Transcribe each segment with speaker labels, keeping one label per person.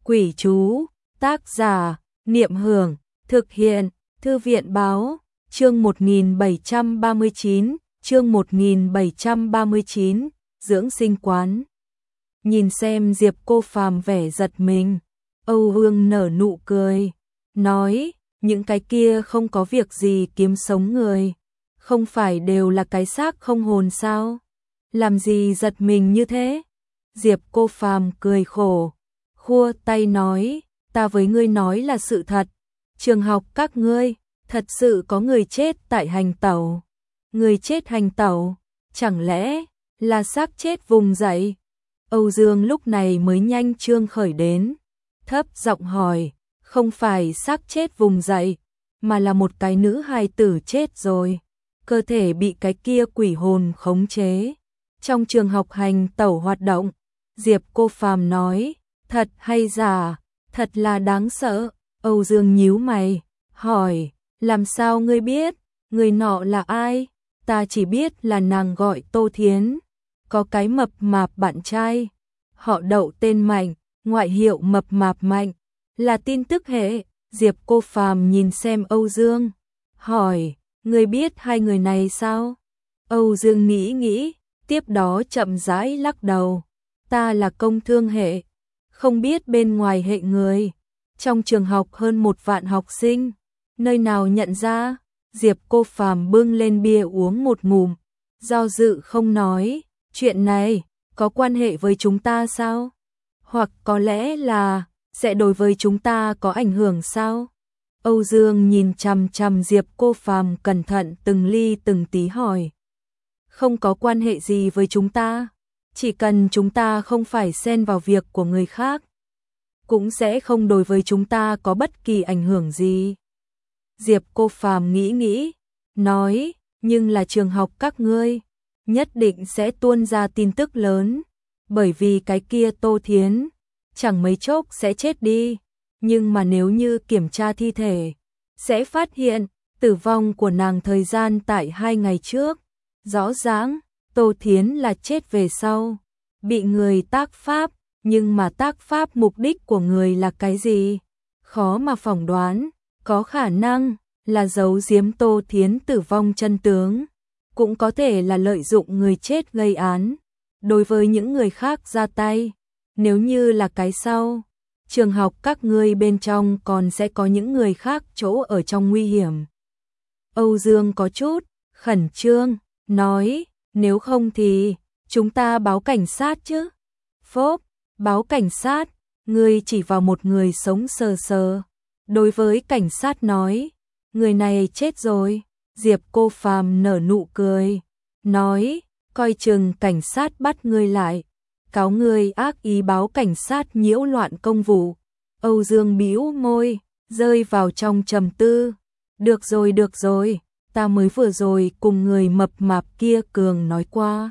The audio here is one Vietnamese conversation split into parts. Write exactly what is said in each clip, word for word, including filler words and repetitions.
Speaker 1: Quỷ chú, tác giả, Niệm Hưởng, thực hiện, Thư viện báo, chương một nghìn bảy trăm ba mươi chín, chương một nghìn bảy trăm ba mươi chín, dưỡng sinh quán. Nhìn xem Diệp Cô Phàm vẻ giật mình, Âu Hương nở nụ cười, nói, những cái kia không có việc gì kiếm sống người, không phải đều là cái xác không hồn sao? Làm gì giật mình như thế? Diệp Cô Phàm cười khổ, khua tay nói, ta với ngươi nói là sự thật, trường học các ngươi, thật sự có người chết tại hành tẩu. Người chết hành tẩu, chẳng lẽ là xác chết vùng dậy? Âu Dương lúc này mới nhanh trương khởi đến, thấp giọng hỏi, không phải xác chết vùng dậy, mà là một cái nữ hài tử chết rồi, cơ thể bị cái kia quỷ hồn khống chế. Trong trường học hành tẩu hoạt động, Diệp Cô Phàm nói, thật hay giả, thật là đáng sợ. Âu Dương nhíu mày, hỏi, làm sao ngươi biết, người nọ là ai? Ta chỉ biết là nàng gọi Tô Thiến, có cái mập mạp bạn trai, họ Đậu tên Mạnh, ngoại hiệu mập mạp Mạnh, là tin tức hệ. Diệp Cô Phàm nhìn xem Âu Dương, hỏi, ngươi biết hai người này sao? Âu Dương nghĩ nghĩ, tiếp đó chậm rãi lắc đầu, ta là công thương hệ, không biết bên ngoài hệ người. Trong trường học hơn một vạn học sinh, nơi nào nhận ra? Diệp Cô Phàm bưng lên bia uống một ngụm, do dự không nói, chuyện này có quan hệ với chúng ta sao? Hoặc có lẽ là sẽ đối với chúng ta có ảnh hưởng sao? Âu Dương nhìn chằm chằm Diệp Cô Phàm cẩn thận từng ly từng tí hỏi. Không có quan hệ gì với chúng ta, chỉ cần chúng ta không phải xen vào việc của người khác, cũng sẽ không đối với chúng ta có bất kỳ ảnh hưởng gì. Diệp Cô Phàm nghĩ nghĩ, nói, nhưng là trường học các ngươi, nhất định sẽ tuôn ra tin tức lớn, bởi vì cái kia Tô Thiến, chẳng mấy chốc sẽ chết đi, nhưng mà nếu như kiểm tra thi thể, sẽ phát hiện, tử vong của nàng thời gian tại hai ngày trước, rõ ràng, Tô Thiến là chết về sau, bị người tác pháp, nhưng mà tác pháp mục đích của người là cái gì? Khó mà phỏng đoán, có khả năng là giấu giếm Tô Thiến tử vong chân tướng, cũng có thể là lợi dụng người chết gây án, đối với những người khác ra tay. Nếu như là cái sau, trường học các ngươi bên trong còn sẽ có những người khác chỗ ở trong nguy hiểm. Âu Dương có chút khẩn trương, nói, nếu không thì chúng ta báo cảnh sát chứ? Phốp, báo cảnh sát, ngươi chỉ vào một người sống sờ sờ. Đối với cảnh sát nói, người này chết rồi. Diệp Cô Phàm nở nụ cười, nói, coi chừng cảnh sát bắt ngươi lại, cáo ngươi ác ý báo cảnh sát nhiễu loạn công vụ. Âu Dương bĩu môi, rơi vào trong trầm tư. Được rồi được rồi, ta mới vừa rồi cùng người mập mạp kia cường nói qua.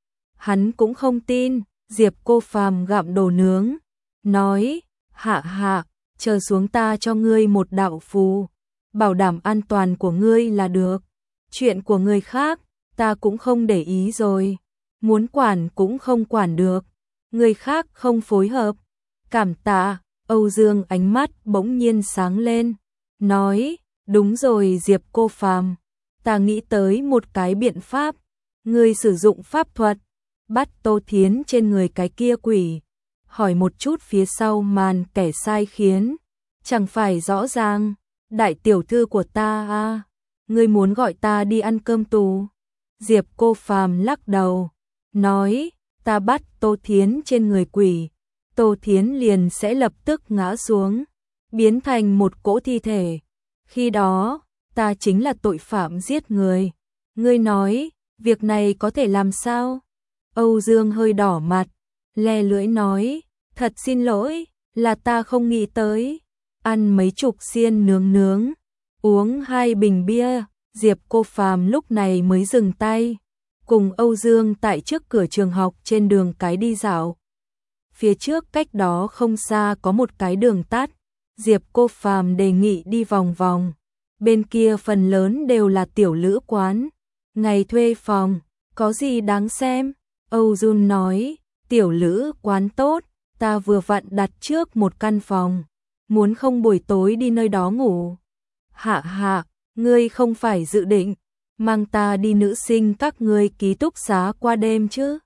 Speaker 1: Hắn cũng không tin. Diệp Cô Phàm gặm đồ nướng, nói, hạ hạ, chờ xuống ta cho ngươi một đạo phù, bảo đảm an toàn của ngươi là được. Chuyện của người khác, ta cũng không để ý rồi, muốn quản cũng không quản được, người khác không phối hợp. Cảm tạ. Âu Dương ánh mắt bỗng nhiên sáng lên, nói, đúng rồi Diệp Cô Phàm, ta nghĩ tới một cái biện pháp, ngươi sử dụng pháp thuật, bắt Tô Thiến trên người cái kia quỷ, hỏi một chút phía sau màn kẻ sai khiến, chẳng phải rõ ràng, đại tiểu thư của ta à, ngươi muốn gọi ta đi ăn cơm tù? Diệp Cô Phàm lắc đầu, nói, ta bắt Tô Thiến trên người quỷ, Tô Thiến liền sẽ lập tức ngã xuống, biến thành một cỗ thi thể, khi đó, ta chính là tội phạm giết người. Ngươi nói, việc này có thể làm sao? Âu Dương hơi đỏ mặt, le lưỡi nói, thật xin lỗi, là ta không nghĩ tới. Ăn mấy chục xiên nướng nướng, uống hai bình bia, Diệp Cô Phàm lúc này mới dừng tay, cùng Âu Dương tại trước cửa trường học trên đường cái đi dạo. Phía trước cách đó không xa có một cái đường tắt, Diệp Cô Phàm đề nghị đi vòng vòng, bên kia phần lớn đều là tiểu lữ quán, ngày thuê phòng, có gì đáng xem? Âu Dương nói, tiểu lữ quán tốt, ta vừa vặn đặt trước một căn phòng, muốn không buổi tối đi nơi đó ngủ. Hạ hạ, ngươi không phải dự định mang ta đi nữ sinh các ngươi ký túc xá qua đêm chứ?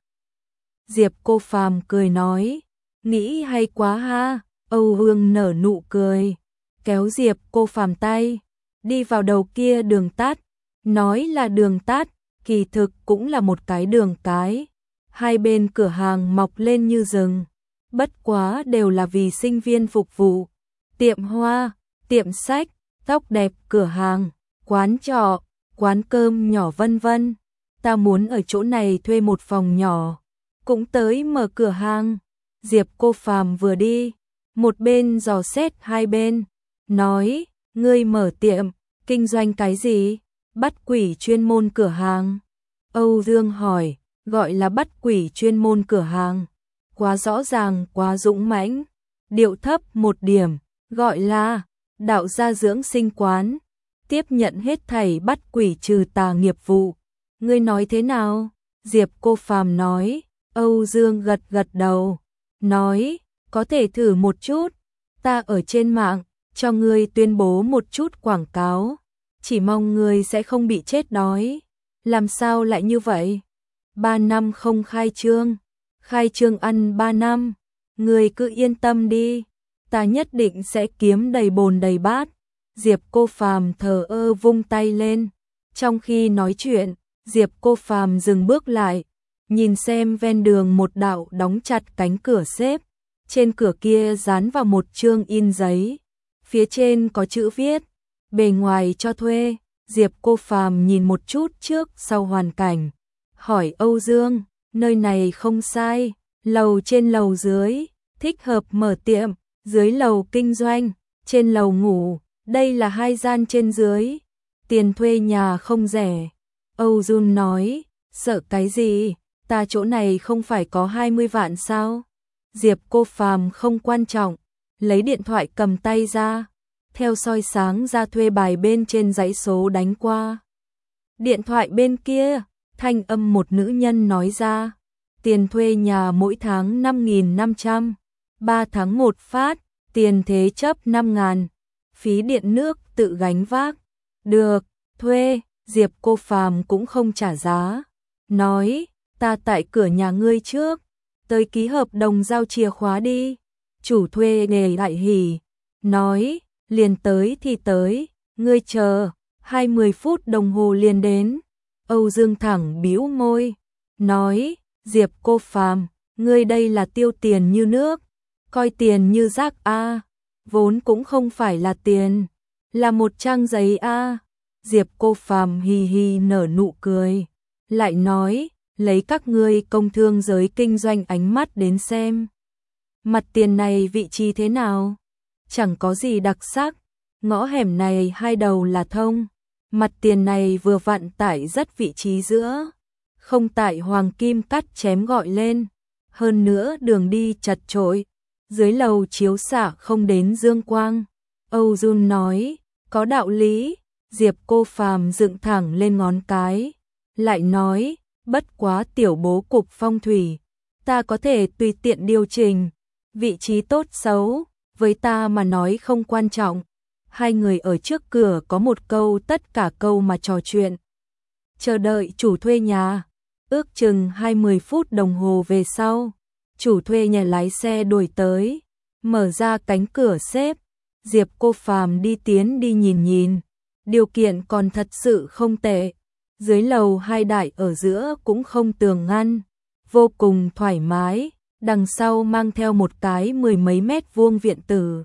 Speaker 1: Diệp Cô Phàm cười nói, nghĩ hay quá ha. Âu Hương nở nụ cười, kéo Diệp Cô Phàm tay, đi vào đầu kia đường tắt. Nói là đường tắt, kỳ thực cũng là một cái đường cái. Hai bên cửa hàng mọc lên như rừng, bất quá đều là vì sinh viên phục vụ. Tiệm hoa, tiệm sách, tóc đẹp, cửa hàng, quán trọ, quán cơm nhỏ vân vân. Ta muốn ở chỗ này thuê một phòng nhỏ, cũng tới mở cửa hàng. Diệp Cô Phàm vừa đi, một bên dò xét hai bên, nói, ngươi mở tiệm, kinh doanh cái gì? Bắt quỷ chuyên môn cửa hàng. Âu Dương hỏi, gọi là bắt quỷ chuyên môn cửa hàng, quá rõ ràng, quá dũng mãnh. Điệu thấp một điểm, gọi là đạo gia dưỡng sinh quán, tiếp nhận hết thảy bắt quỷ trừ tà nghiệp vụ. Ngươi nói thế nào? Diệp Cô Phàm nói. Âu Dương gật gật đầu, nói, có thể thử một chút. Ta ở trên mạng cho ngươi tuyên bố một chút quảng cáo, chỉ mong ngươi sẽ không bị chết đói. Làm sao lại như vậy? Ba năm không khai trương, khai trương ăn ba năm. Ngươi cứ yên tâm đi, ta nhất định sẽ kiếm đầy bồn đầy bát. Diệp Cô Phàm thờ ơ vung tay lên. Trong khi nói chuyện, Diệp Cô Phàm dừng bước lại, nhìn xem ven đường một đạo đóng chặt cánh cửa xếp. Trên cửa kia dán vào một chương in giấy, phía trên có chữ viết, bề ngoài cho thuê. Diệp Cô Phàm nhìn một chút trước sau hoàn cảnh, hỏi Âu Dương, nơi này không sai, lầu trên lầu dưới, thích hợp mở tiệm, dưới lầu kinh doanh, trên lầu ngủ, đây là hai gian trên dưới, tiền thuê nhà không rẻ. Âu Dương nói, sợ cái gì, ta chỗ này không phải có hai mươi vạn sao? Diệp Cô Phàm không quan trọng, lấy điện thoại cầm tay ra, theo soi sáng ra thuê bài bên trên dãy số đánh qua. Điện thoại bên kia, thanh âm một nữ nhân nói ra, tiền thuê nhà mỗi tháng năm nghìn năm trăm, ba tháng một phát, tiền thế chấp năm ngàn, phí điện nước tự gánh vác. Được, thuê. Diệp Cô Phàm cũng không trả giá, nói, ta tại cửa nhà ngươi trước, tới ký hợp đồng giao chìa khóa đi. Chủ thuê đề lại hỉ, nói, liền tới thì tới, ngươi chờ, hai mươi phút đồng hồ liền đến. Âu Dương thẳng bĩu môi, nói, Diệp Cô Phàm, ngươi đây là tiêu tiền như nước, coi tiền như rác a, vốn cũng không phải là tiền, là một trang giấy a. Diệp Cô Phàm hì hì nở nụ cười, lại nói, lấy các ngươi công thương giới kinh doanh ánh mắt đến xem. Mặt tiền này vị trí thế nào? Chẳng có gì đặc sắc, ngõ hẻm này hai đầu là thông. Mặt tiền này vừa vặn tại rất vị trí giữa, không tại hoàng kim cắt chém gọi lên. Hơn nữa đường đi chật chội, dưới lầu chiếu xạ không đến dương quang. Âu Dương nói, có đạo lý. Diệp Cô Phàm dựng thẳng lên ngón cái, lại nói, bất quá tiểu bố cục phong thủy, ta có thể tùy tiện điều chỉnh, vị trí tốt xấu, với ta mà nói không quan trọng. Hai người ở trước cửa có một câu tất cả câu mà trò chuyện. Chờ đợi chủ thuê nhà, ước chừng hai mươi phút đồng hồ về sau, chủ thuê nhà lái xe đuổi tới, mở ra cánh cửa xếp. Diệp Cô Phàm đi tiến đi nhìn nhìn, điều kiện còn thật sự không tệ. Dưới lầu hai đại ở giữa cũng không tường ngăn, vô cùng thoải mái, đằng sau mang theo một cái mười mấy mét vuông viện tử.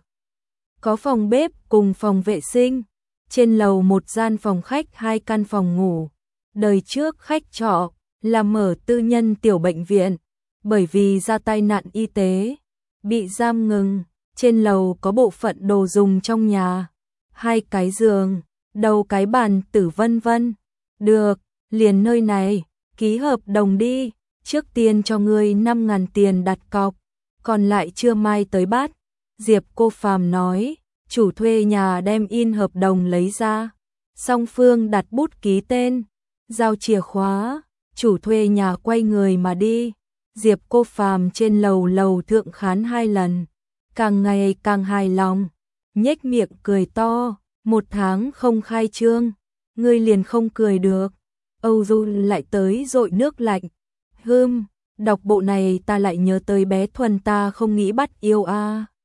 Speaker 1: Có phòng bếp cùng phòng vệ sinh, trên lầu một gian phòng khách, hai căn phòng ngủ. Đời trước khách trọ là mở tư nhân tiểu bệnh viện, bởi vì ra tai nạn y tế, bị giam ngừng. Trên lầu có bộ phận đồ dùng trong nhà, hai cái giường, đầu cái bàn tử vân vân. Được, liền nơi này, ký hợp đồng đi, trước tiên cho ngươi năm ngàn tiền đặt cọc, còn lại chưa mai tới bắt. Diệp Cô Phàm nói, chủ thuê nhà đem in hợp đồng lấy ra, song phương đặt bút ký tên, giao chìa khóa, chủ thuê nhà quay người mà đi. Diệp Cô Phàm trên lầu lầu thượng khán hai lần, càng ngày càng hài lòng, nhếch miệng cười to, một tháng không khai trương, ngươi liền không cười được. Âu Du lại tới dội nước lạnh, hưm, đọc bộ này ta lại nhớ tới bé Thuần ta không nghĩ bắt yêu a. À.